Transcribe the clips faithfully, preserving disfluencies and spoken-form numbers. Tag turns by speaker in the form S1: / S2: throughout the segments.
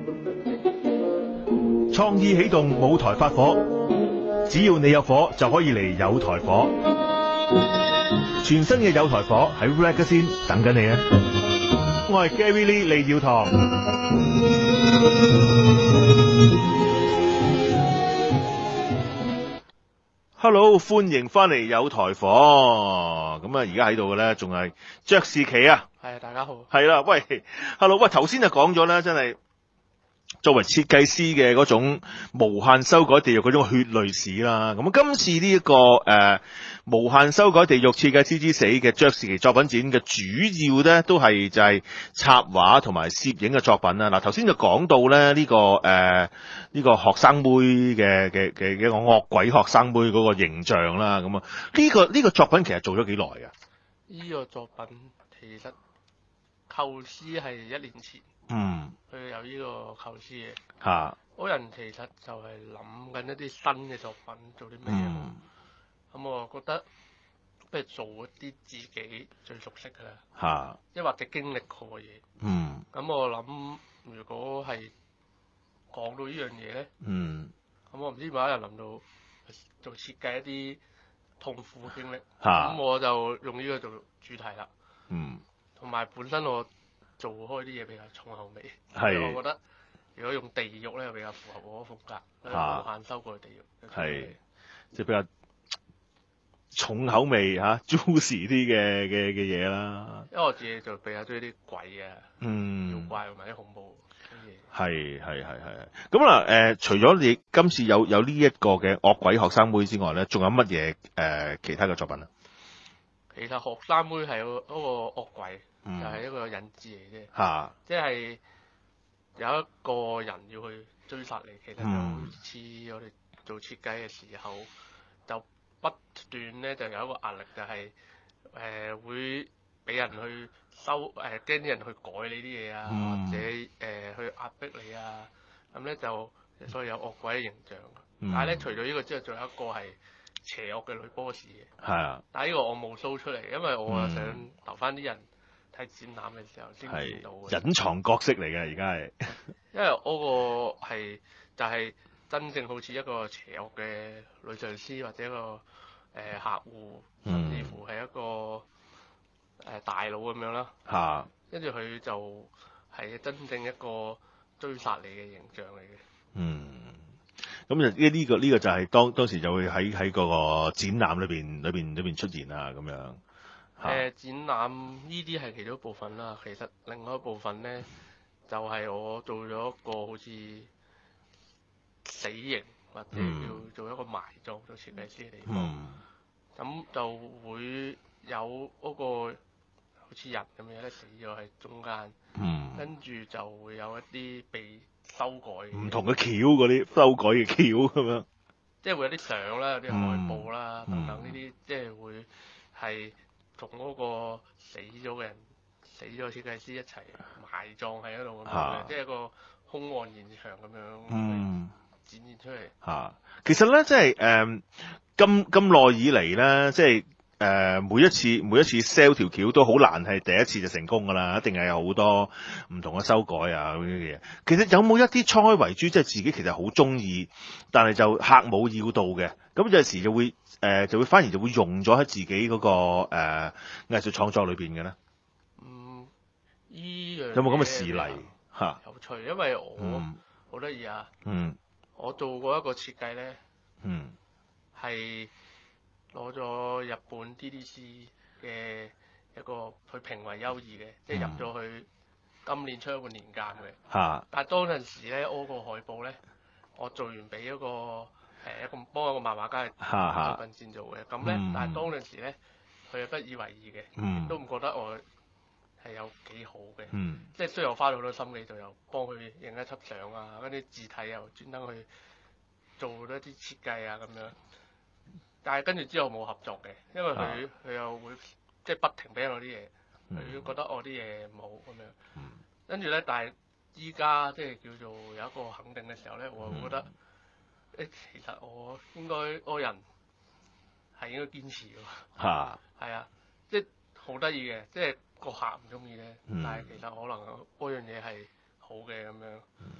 S1: 創意起動，舞台發火，只要你有火就可以嚟有台火。全新嘅有台火喺 Ragazine 等緊你啊！我係 Gary Lee 李耀堂。Hello， 歡迎翻嚟有台火。咁啊，而家喺度嘅咧，仲係爵士奇啊。
S2: 係，大家好。
S1: 係啦，喂 ，Hello， 喂，頭先就講咗啦，真係。作為設計師嘅嗰種無限修改地獄嗰種血淚史啦，咁今次呢、這、一個誒、呃、無限修改地獄設計師之死嘅爵士奇作品展嘅主要咧都係就係插畫同埋攝影嘅作品啦。嗱，頭先就講到咧呢、這個誒呢、呃這個學生妹嘅嘅嘅一個惡鬼學生妹嗰個形象啦，咁啊呢個呢、這個作品其實做咗幾耐㗎？
S2: 呢個作品其實構思係一年前。
S1: 嗯，
S2: 佢有呢個構思嘅，
S1: 嚇、啊，
S2: 嗰人其實就係諗緊一啲新嘅作品，做啲咩嘢好。咁、嗯、我覺得不如做一啲自己最熟悉嘅啦，
S1: 嚇、啊，
S2: 即係或者經歷過嘅嘢。
S1: 嗯，
S2: 咁我諗如果係講到呢樣嘢咧，
S1: 嗯，
S2: 咁我唔知某一日諗到做設計一啲痛苦嘅經歷，咁、
S1: 啊、
S2: 我就用呢個做主題啦。
S1: 嗯，同
S2: 埋本身我做開啲嘢比較重口味，
S1: 係，
S2: 我覺得如果用地獄咧，比較符合我嘅風格，
S1: 啊、
S2: 無限修改地獄，
S1: 係即係比較重口味嚇 juicy 啲嘅嘅嘅嘢啦。
S2: 因為我自己就比較中意啲鬼啊、
S1: 嗯、
S2: 妖怪同埋啲恐怖嘅嘢。
S1: 係係係係。咁嗱誒，除咗你今次有有呢一個嘅惡鬼學生妹之外咧，仲有乜嘢誒其他嘅作品啊？
S2: 其實學生妹係嗰個惡鬼。
S1: 嗯、
S2: 就係、是、一個引子嚟啫，
S1: 嚇，
S2: 即係有一個人要去追殺你，其實就好似我哋做設計嘅時候，就不斷咧就有一個壓力，就係、是、誒、呃、會俾人去收誒驚啲人去改你啲嘢啊，
S1: 嗯、
S2: 或者誒、呃、去壓迫你啊，咁咧就所以有惡鬼嘅形象。嗯、但係咧除咗呢個之外，仲有一個係邪惡嘅女 boss 嘅，
S1: 係啊，
S2: 但係呢個我冇 show 出嚟，因為我想留翻啲人。睇展覽嘅時候先見到嘅，
S1: 隱藏角色嚟嘅而家係，
S2: 因為嗰個係就係、是、真正好似一個邪惡嘅女上司或者一個誒、呃、客戶，甚至乎係一個誒、呃、大佬咁樣啦。
S1: 嚇，
S2: 跟住佢就係真正一個追殺你嘅形象嚟嘅。
S1: 嗯，咁就呢呢個呢、這個就係當當時就會喺喺嗰個展覽裏邊裏邊裏邊出現啊咁樣。
S2: 誒、呃、展覽呢啲係其中一部分啦，其實另外一部分咧就係、是、我做咗一個好似死刑或者叫做一個埋葬做設計師嘅地方，咁、嗯、就會有嗰個好似人咁樣咧死咗喺中間，嗯、跟住就會有一啲被修改嘅唔
S1: 同嘅橋嗰啲修改嘅橋咁樣，
S2: 即係會有啲相啦、有啲海報啦、嗯、等等呢啲，即係會係。同嗰個死咗嘅人、死咗設計師一齊埋葬喺嗰度咁樣，即係一個兇案現場咁樣展現出嚟。嚇、
S1: 啊，其實咧，即係誒咁咁耐以嚟咧，即係誒、呃、每一次每一次 sell 條橋都好難係第一次就成功㗎啦，一定係有好多唔同嘅修改啊嗰啲嘢。其實有冇一啲初開為主，即係自己其實好中意，但係就客冇要到嘅，咁有時就會。誒、呃、就會反而就會用咗喺自己嗰、那個誒、呃、藝術創作裏邊嘅咧。
S2: 嗯，依樣
S1: 有冇咁嘅事例嚇？
S2: 有趣，因為我好得意啊。
S1: 嗯。
S2: 我做過一個設計咧。
S1: 嗯。
S2: 係攞咗日本 D D C 嘅一個佢評為優異嘅，即係入咗去今年出一個年鑑嘅。嚇、啊！但係當陣時咧，嗰個海報咧，我做完俾一個。誒一個幫一個漫畫家嘅作品先做嘅，咁咧，但係當陣時咧，佢係不以為意嘅，亦、嗯、都唔覺得我係有幾好嘅，嗯、即係雖然我花咗好多心機，就又幫佢影一輯相啊，跟啲字體又專登去做咗一啲設計啊咁樣，但係跟住之後冇合作嘅，因為佢佢、啊、又會即係不停俾我啲嘢，佢、嗯、覺得我啲嘢唔好咁樣，跟住咧，但係依家即係叫做有一個肯定嘅時候咧，我會覺得。誒，其實我應該個人係應該堅持㗎，嚇，係啊，即係好得意嘅，即係個客唔中意咧，但係其實可能嗰樣嘢係好嘅咁樣。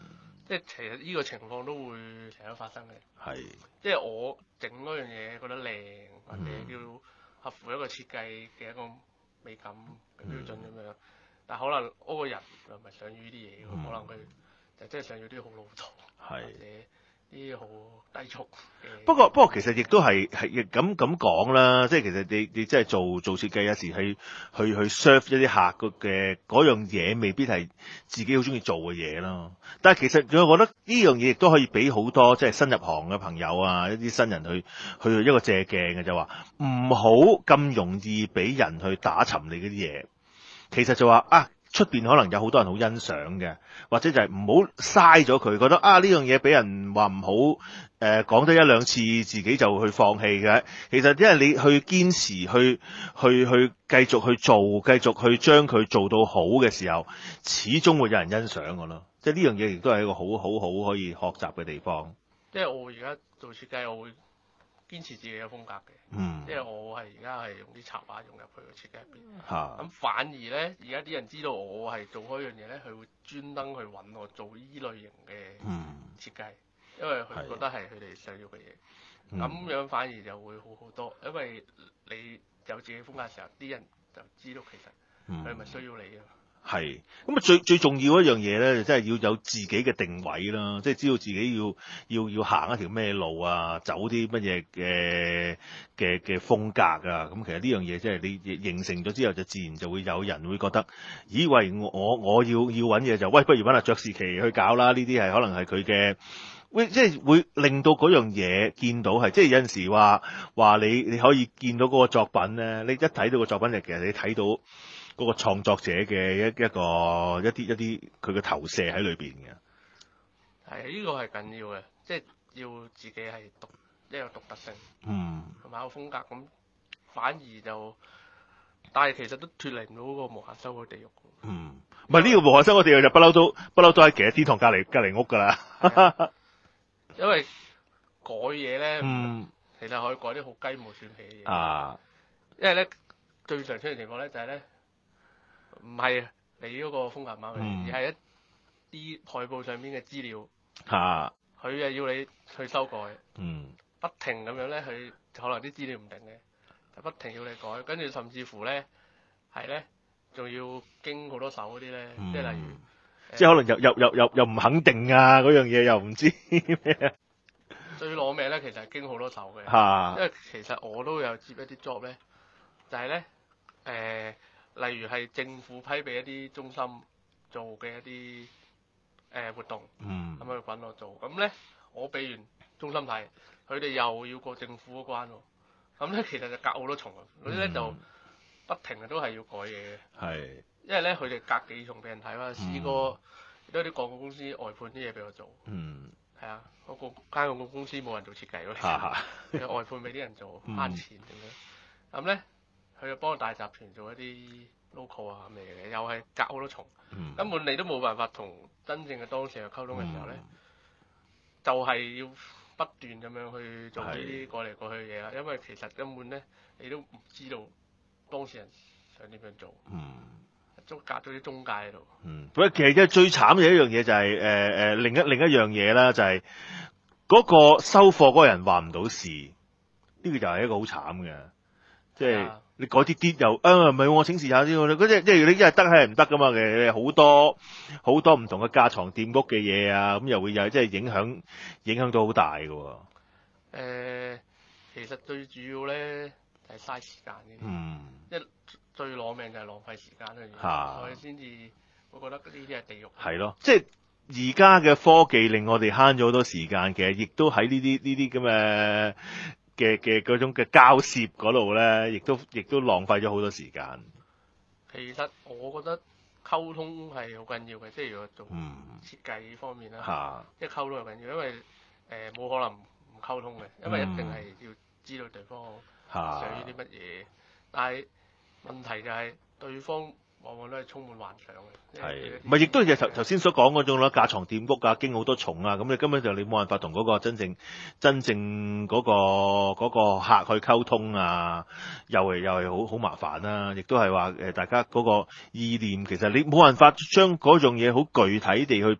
S2: 即係其實呢個情況都會成日發生嘅。
S1: 係。
S2: 即係我整嗰樣嘢覺得靚，或者叫合乎一個設計嘅一個美感嘅標準咁樣，嗯、但係可能嗰個人又唔係想要呢啲嘢，嗯、可能佢就真係想要啲好老土，係或者啲好低俗嘅。不過
S1: 不過其實亦都係係亦咁咁講啦，即係其實你你即係做做設計有時係去去 serve 一啲客嘅嗰樣嘢，未必係自己好中意做嘅嘢咯。但係其實我覺得呢樣嘢亦都可以俾好多即係新入行嘅朋友啊，一啲新人去去一個借鏡嘅，就話唔好咁容易俾人去打沉你嗰啲嘢。其實就話啊。出邊可能有好多人好欣賞嘅，或者就係唔好嘥咗佢，覺得啊呢樣嘢俾人話唔好，誒、呃、講得一兩次自己就去放棄嘅。其實因為你去堅持去去去繼續去做，繼續去將佢做到好嘅時候，始終會有人欣賞㗎咯。即係呢樣嘢亦都係一個好好好可以學習嘅地方。
S2: 即係我而家做設計，我會堅持自己嘅風格嘅，嗯，即係我係而家係用啲插畫融入去個設計入邊，嚇、啊，咁反而咧，而家啲人知道我係做開樣嘢咧，佢會專登去揾我做依類型嘅設計，嗯、因為佢覺得係佢哋想要嘅嘢，咁、嗯、樣反而就會好好多，因為你有自己風格嘅時候，啲人就知道其實佢係咪需要你啊。
S1: 係，咁啊最最重要一樣嘢咧，就真係要有自己嘅定位啦，即係知道自己要要要行一條咩路啊，走啲乜嘢嘅嘅嘅風格啊，咁其實呢樣嘢即係你形成咗之後，就自然就會有人會覺得，咦喂，我我我要要揾嘢就，喂，不如揾阿卓士奇去搞啦，呢啲係可能係佢嘅，會即係會令到嗰樣嘢見到係，即係有陣時話話你你可以見到嗰個作品咧，你一睇到個作品就其實你睇到。嗰個創作者嘅一一個一啲一啲佢嘅投射喺裏邊嘅，
S2: 係呢個係緊要嘅，即係要自己係獨一個獨特性，嗯，同埋個風格咁，反而就，但係其實都脫離唔到嗰個無限修改地獄。嗯，
S1: 唔係呢個無限修改地獄就不嬲都不嬲都喺其實天堂隔離隔離屋㗎啦，
S2: 因為改嘢咧，嗯，其實可以改啲好雞毛蒜皮嘅嘢，啊，因為咧最常出現情況咧就係咧。唔係你嗰個風格唔啱，嗯、而係一啲海報上面嘅資料，嚇佢係要你去修改，嗯，不停咁樣咧，佢可能啲資料唔定嘅，就不停要你改，跟住甚至乎咧係咧，仲要經好多手嗰啲咧，嗯、即係例如，
S1: 即係可能又又又又又唔肯定啊，嗰樣嘢又唔知咩。
S2: 最攞命咧，其實係經好多手嘅，
S1: 嚇，
S2: 因為其實我都有接一啲 job 咧，就係咧誒。例如係政府批俾一啲中心做嘅一啲誒、呃、活動，咁佢揾我做，咁咧我俾完中心睇，佢哋又要過政府嗰關喎，咁咧其實就隔好多重啊，嗰啲咧就不停嘅都係要改嘢嘅，係，因為咧佢哋隔幾重俾人睇啦，試過都有啲廣告公司外判啲嘢俾我做，嗯，係啊，嗰個間廣告公司冇人做設計咯，外判俾啲人做慳錢咁樣，咁咧。佢就幫大集團做一啲 local 啊咁嘅嘢，又係隔好多重，嗯、根本你都冇辦法同真正嘅當事人溝通嘅時候咧，嗯、就係要不斷咁樣去做呢啲過嚟過去嘅嘢啦。因為其實根本咧，你都唔知道當事人想點樣做，中、嗯、隔咗啲中介喺度。嗯，
S1: 喂，其實最慘嘅一樣嘢就係誒誒另一另一樣嘢啦，就係、是、嗰個收貨嗰個人話唔到事，呢、這個就係一個好慘嘅，即係。你改啲啲又啊唔係我請示下先，嗰啲即係你一係得係唔得噶嘛？其實好多好多唔同嘅架床墊屋嘅嘢啊，咁又會有即係影響影響到好大嘅喎。誒、
S2: 呃，其實最主要咧係嘥時間嘅，嗯，一最攞命就係浪費時間嘅嘢，所以先至會覺得呢啲係地獄。係咯，
S1: 即係而家嘅科技令我哋慳咗好多時間，其實亦都喺呢啲呢啲咁嘅。嘅嘅嗰種嘅交涉嗰度咧，亦都亦都浪費咗好多時間。
S2: 其實我覺得溝通係好緊要嘅，即係如果做設計方面啦，即係、嗯、溝通係緊要，因為誒冇、呃、可能唔溝通嘅，因為一定係要知道對方想要啲乜嘢。嗯、但係問題就係對方往往都係充滿幻想嘅，係唔係亦都係頭頭先所講嗰種咯，架床墊屋啊，經好多重啊，咁你根本就你冇辦法同嗰個真正真正嗰、嗰個嗰、嗰個客去溝通啊，又係又係好好麻煩啦、啊，亦都係話誒大家嗰個意念其實你冇辦法將嗰樣嘢好具體地去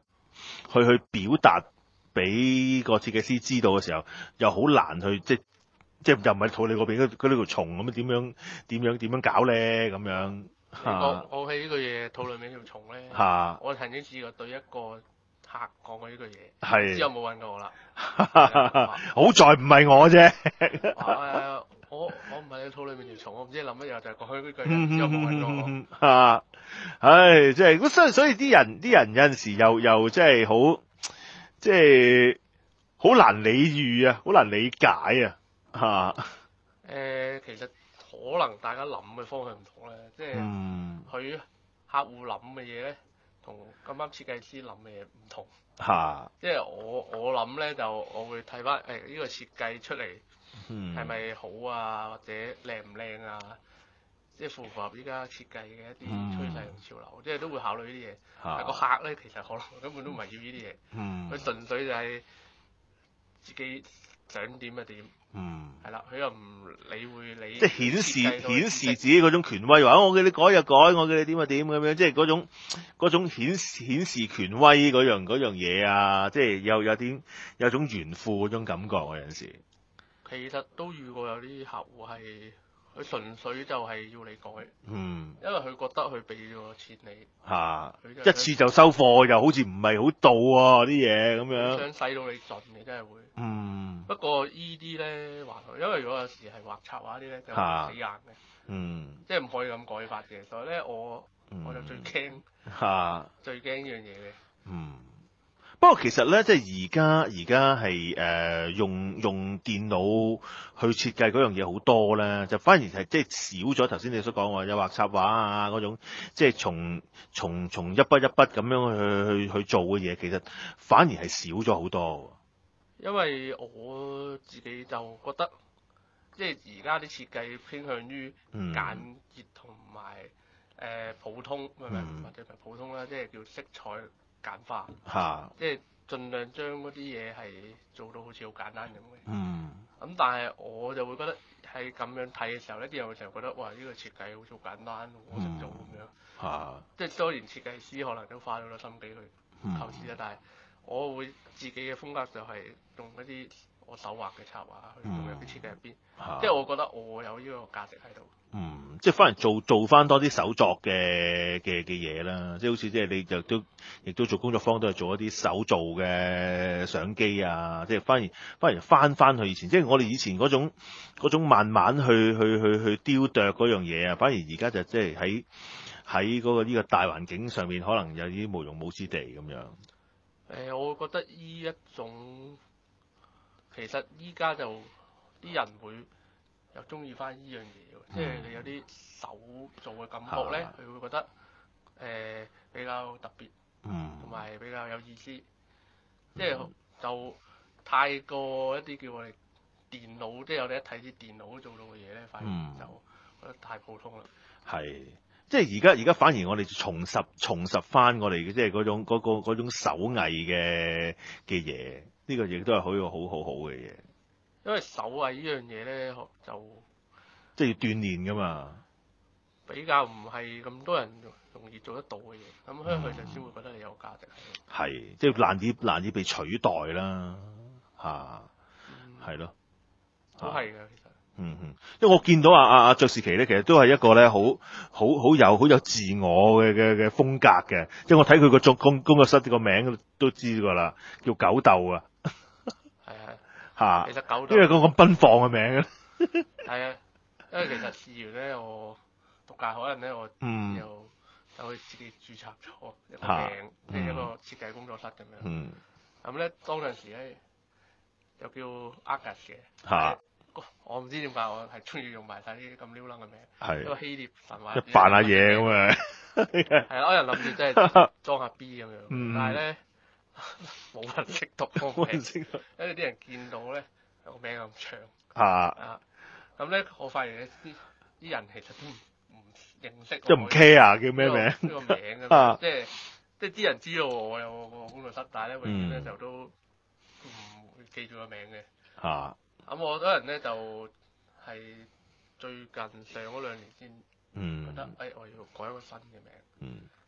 S1: 去去表達俾個設計師知道嘅時候，又好難去即即又唔係套你嗰邊嗰嗰條蟲咁樣點樣點樣點樣搞咧咁樣。
S2: 我我喺呢個嘢套裏面條蟲咧，
S1: 嚇！
S2: 我曾經試過對一個客講過呢句嘢，
S1: 係
S2: 之後冇揾過我啦。
S1: 好在唔係我啫。
S2: 誒，我我唔係你肚裏面條蟲，我唔知你諗乜嘢，就係講開呢句，之後冇揾過我。
S1: 啊，唉，即係咁，所以所以啲人啲人有陣時又又即係好，即係好難理喻啊，好難理解啊，嚇。
S2: 誒，其實可能大家諗嘅方向唔同咧，即係佢客戶諗嘅嘢咧，同咁啱設計師諗嘅嘢唔同。
S1: 嚇。
S2: 即係我我諗咧，就我會睇翻誒呢個設計出嚟係咪好啊，或者靚唔靚啊，即係符唔符合依家設計嘅一啲趨勢同潮流，即係都會考慮呢啲嘢。但個客咧其實可能根本都唔係要呢啲嘢，佢純粹就係自己想點就點。嗯，係啦，佢又唔理會你，
S1: 即係顯示顯示自己嗰種權威，話我叫你改就改，我叫你點就點咁樣，即係嗰種嗰種顯顯示權威嗰樣嗰樣嘢啊，即係有有啲有種炫富嗰種感覺啊，有陣時。
S2: 其實都遇過有啲客戶係。佢純粹就係要你改，嗯，因為佢覺得佢俾咗錢你，嚇、啊，
S1: 一次就收貨，又好似唔係好到喎啲嘢咁樣，
S2: 想使到你盡嘅真係會，
S1: 嗯，
S2: 不過依啲咧還好，因為如果有時係畫插畫啲咧就死硬嘅，嗯，即係唔可以咁改法嘅，所以咧我、嗯、我就最驚嚇，啊、最驚呢樣嘢嘅，嗯。
S1: 不過其實咧，即係而家而家係誒用用電腦去設計嗰樣嘢好多咧，就反而係即係少咗頭先你所講話有畫插畫啊嗰種，即係從從從一筆一筆咁樣去去去做嘅嘢，其實反而係少咗好多。
S2: 因為我自己就覺得，即係而家啲設計偏向於簡潔同埋誒普通，唔係、嗯、或者唔係普通啦，即係叫色彩簡化，啊、即係盡量將嗰啲嘢係做到好似好簡單咁嘅。嗯。咁但係我就會覺得喺咁樣睇嘅時候咧，啲人會成日覺得哇呢、呢個設計好似好簡單，我識做咁樣。嚇、啊！即係當然設計師可能都花咗好多心機去構思啦，嗯、但係我會自己嘅風格就係用一啲我手畫嘅插畫去融入啲設計入邊，嗯、即係我覺得我有呢個價值喺度。嗯，
S1: 即係反而做做翻多啲手作嘅嘅嘅嘢啦，即係好似即係你就都亦都做工作坊都係做一啲手做嘅相機啊，即係反而反而翻翻去以前，即係我哋以前嗰種嗰種慢慢去去去去雕琢嗰樣嘢啊，反而而家就即係喺喺嗰個呢個大環境上面，可能有啲無用武之地咁樣。誒、
S2: 呃，我覺得呢一種其實依家就啲人會又中意翻依樣嘢。即係你有啲手做嘅感覺咧，佢、啊、會覺得誒、呃、比較特別，同埋、嗯、比較有意思。嗯、即係就太過一啲叫我哋電腦，即係我哋一睇啲電腦做到嘅嘢咧，反而就覺得太普通啦。係、嗯，
S1: 即係而家而家反而我哋重拾重拾翻我哋嘅即係嗰種嗰、嗰個、嗰種手藝嘅嘅嘢，呢、呢個亦都係好個好好好嘅嘢。
S2: 因為手藝呢樣嘢咧就。
S1: 即係要鍛鍊㗎嘛，
S2: 比較唔係咁多人容易做得到嘅嘢，咁所以佢就先會覺得你有價值喺度。
S1: 係，即係難以難以被取代啦，嚇，係咯，
S2: 都係嘅其實。
S1: 嗯嗯，因為我見到阿阿阿卓士奇咧，其實都係一個咧好好好有好有自我嘅嘅嘅風格嘅，即係我睇佢個工工工作室個名都知㗎啦，叫狗竇啊。
S2: 係係。
S1: 嚇。
S2: 其實狗竇。
S1: 因為個咁奔放嘅名啊。
S2: 係啊。因為其實試完咧，我讀界可能咧，我又就去自己註冊咗一個名，即係、嗯、一個設計工作室咁樣。咁咧、嗯、當陣時咧，又叫 Argus 嘅。嚇！我唔知點解我係中意用埋晒啲咁撩楞嘅名，是一個希臘神話。
S1: 一扮下嘢咁啊！
S2: 係啦，有人諗住真係裝下 B 咁樣，嗯、但係咧冇人識讀個名，因為啲人見到咧個名咁長。嚇！啊！咁咧，我發現咧啲啲人其實都唔唔認識，
S1: 即係唔 care 叫咩名？
S2: 呢個名嘅，即係即係啲人知道我有個工作室，但係咧永遠咧就都唔會記住個名嘅。嚇！咁我多人咧就係最近上嗰兩年先覺得，誒我要改一個新嘅名。嗯。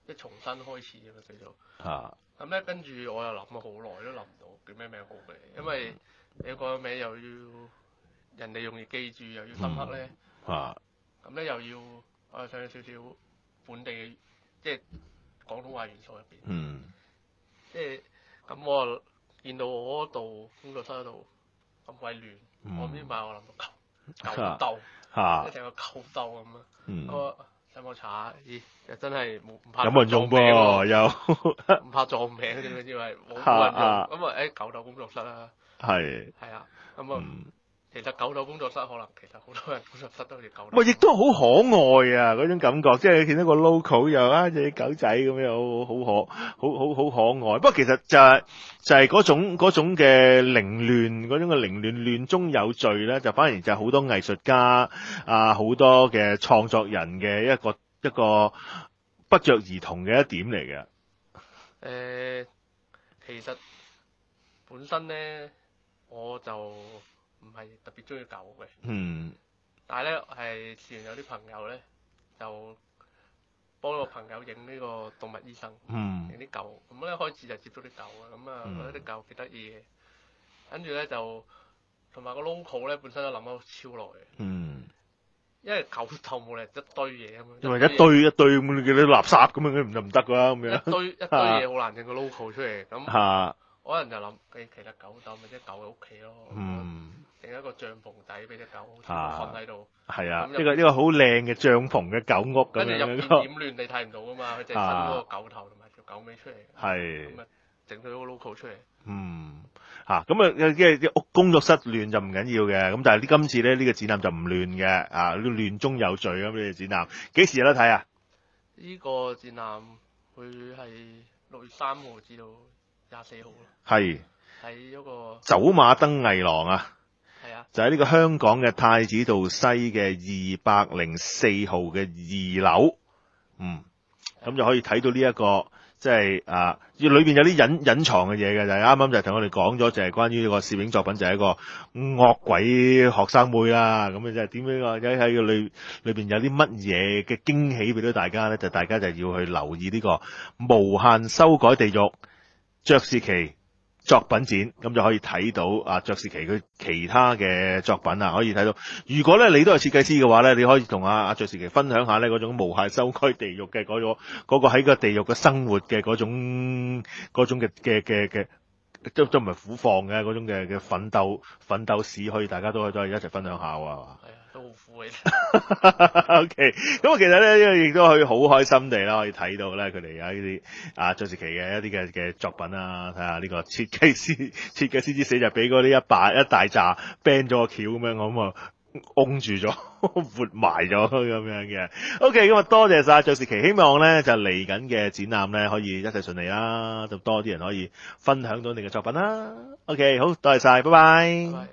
S2: 即係重新開始咁樣叫做。
S1: 嚇。
S2: 咁咧跟住我又諗咗好耐都諗唔到叫咩名好嘅，因為你個名又要人哋容易記住，又要深刻咧。
S1: 嚇、
S2: 嗯。咁咧又要我又想有少少本地嘅，即係廣東話元素入邊。
S1: 嗯。
S2: 即係咁我見到我嗰度工作室嗰度咁鬼亂，嗯、我唔知點解我諗到舊舊竇，即係成個舊竇咁啊。嗯。我上網查下，咦，又真係冇唔怕
S1: 有冇人用噃？又
S2: 唔怕撞名嘅，點解知係冇冇人用？咁啊，誒舊竇工作室啦。係。係啊，咁啊。其實舊竇工作室可能其實好多人工作室都好似舊竇。喂，
S1: 亦都好可愛啊！嗰種感覺，即係見到個 logo 又啊，隻狗仔咁樣，好好可，好好好可愛。不過其實就係、是、就係、是、嗰種嗰種嘅凌亂，嗰種嘅凌亂亂中有序咧，就反而就係好多藝術家啊，好多嘅創作人嘅一個一個不約而同嘅一點嚟嘅。誒、
S2: 呃，其實本身咧，我就唔係特別中意狗嘅，嗯，但係咧係自然有啲朋友咧就幫個朋友影呢個動物醫生，嗯，影啲狗，咁咧開始就接觸啲狗啊，咁啊覺得啲狗幾得意嘅，跟住咧就同埋個 logo 咧本身都諗咗超耐嘅，嗯，因為狗竇冇理由一堆嘢咁樣，因為一堆一堆咁嘅啲垃圾咁樣唔就唔得㗎啦，咁樣一堆一堆嘢好難整個 logo 出嚟，咁嚇，可能就諗誒其實狗竇咪即係狗嘅屋企咯，嗯。整一個帳篷仔俾隻狗瞓喺度，係啊，呢個呢個好靚嘅帳篷嘅狗屋咁樣，跟住入邊點亂你睇唔到噶嘛，佢淨係伸嗰個狗頭同埋條狗尾出嚟，係咁啊，整到個 logo 出嚟。嗯，嚇咁啊，即係啲屋工作室亂就唔緊要嘅，咁但係呢今次咧呢個展覽就唔亂嘅，啊亂中有序咁呢個展覽，幾時有得睇啊？呢個展覽會係六月三號至到廿四號咯。係喺嗰個走馬燈藝廊啊。係啊，就喺呢個香港嘅太子道西嘅二百零四號嘅二樓，嗯，咁就可以睇到呢、這、一個即係啊，裏邊有啲隱隱藏嘅嘢嘅，就係啱啱就同我哋講咗，就係關於呢個攝影作品，就係一個惡鬼學生妹啦，咁啊即係點樣啊？喺喺個裏裏邊有啲乜嘢嘅驚喜俾到大家咧？就大家就要去留意呢個無限修改地獄卓士奇作品展，咁就可以睇到啊卓士奇佢其他嘅作品啊，可以睇到。如果咧你都係設計師嘅話咧，你可以同阿阿卓士奇分享下咧嗰種無限修改地獄嘅嗰種嗰個喺個地獄嘅生活嘅嗰種嗰種嘅嘅嘅嘅，都都唔係苦況嘅嗰種嘅嘅奮鬥奮鬥史，可以大家都可以都係一齊分享下喎。係啊，都好苦嘅。O K， 咁啊，其實咧呢個亦都可以好開心地啦，可以睇到咧佢哋有呢啲啊卓士奇嘅一啲嘅嘅作品啊，睇下呢個設計師設計師之死就俾嗰啲一把一大紮 band 咗個橋咁樣，咁啊擁住咗活埋咗咁樣嘅。O K， 咁啊多謝晒卓士奇，希望咧就嚟緊嘅展覽咧可以一切順利啦，就多啲人可以分享到你嘅作品啦。O K， 好多謝晒，拜拜。拜拜。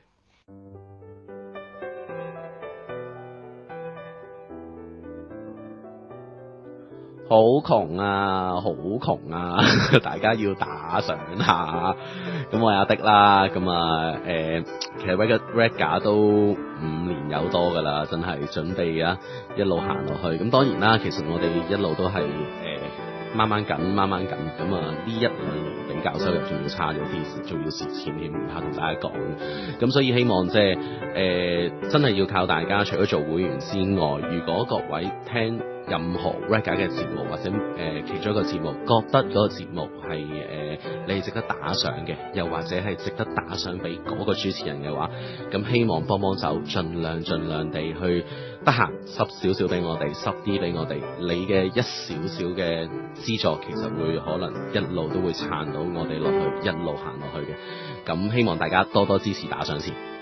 S3: 好窮啊，好窮啊！大家要打賞下。咁我係阿迪啦，咁啊誒，其實 Red Red 都五年有多噶啦，真係準備啊一路行落去。咁當然啦，其實我哋一路都係誒掹掹緊，掹掹緊。咁啊呢一兩年比較收入仲要差咗啲，仲要蝕錢添，唔怕同大家講。咁所以希望即係誒真係要靠大家，除咗做會員之外，如果各位聽任何 Reggae 嘅節目或者誒、呃、其中一個節目，覺得嗰個節目係誒、呃、你值得打賞嘅，又或者係值得打賞俾嗰個主持人嘅話，咁希望幫幫手，盡量盡量地去得閒濕少少俾我哋，濕啲俾我哋，你嘅一少少嘅資助其實會可能一路都會撐到我哋落去，一路行落去嘅。咁希望大家多多支持打賞先。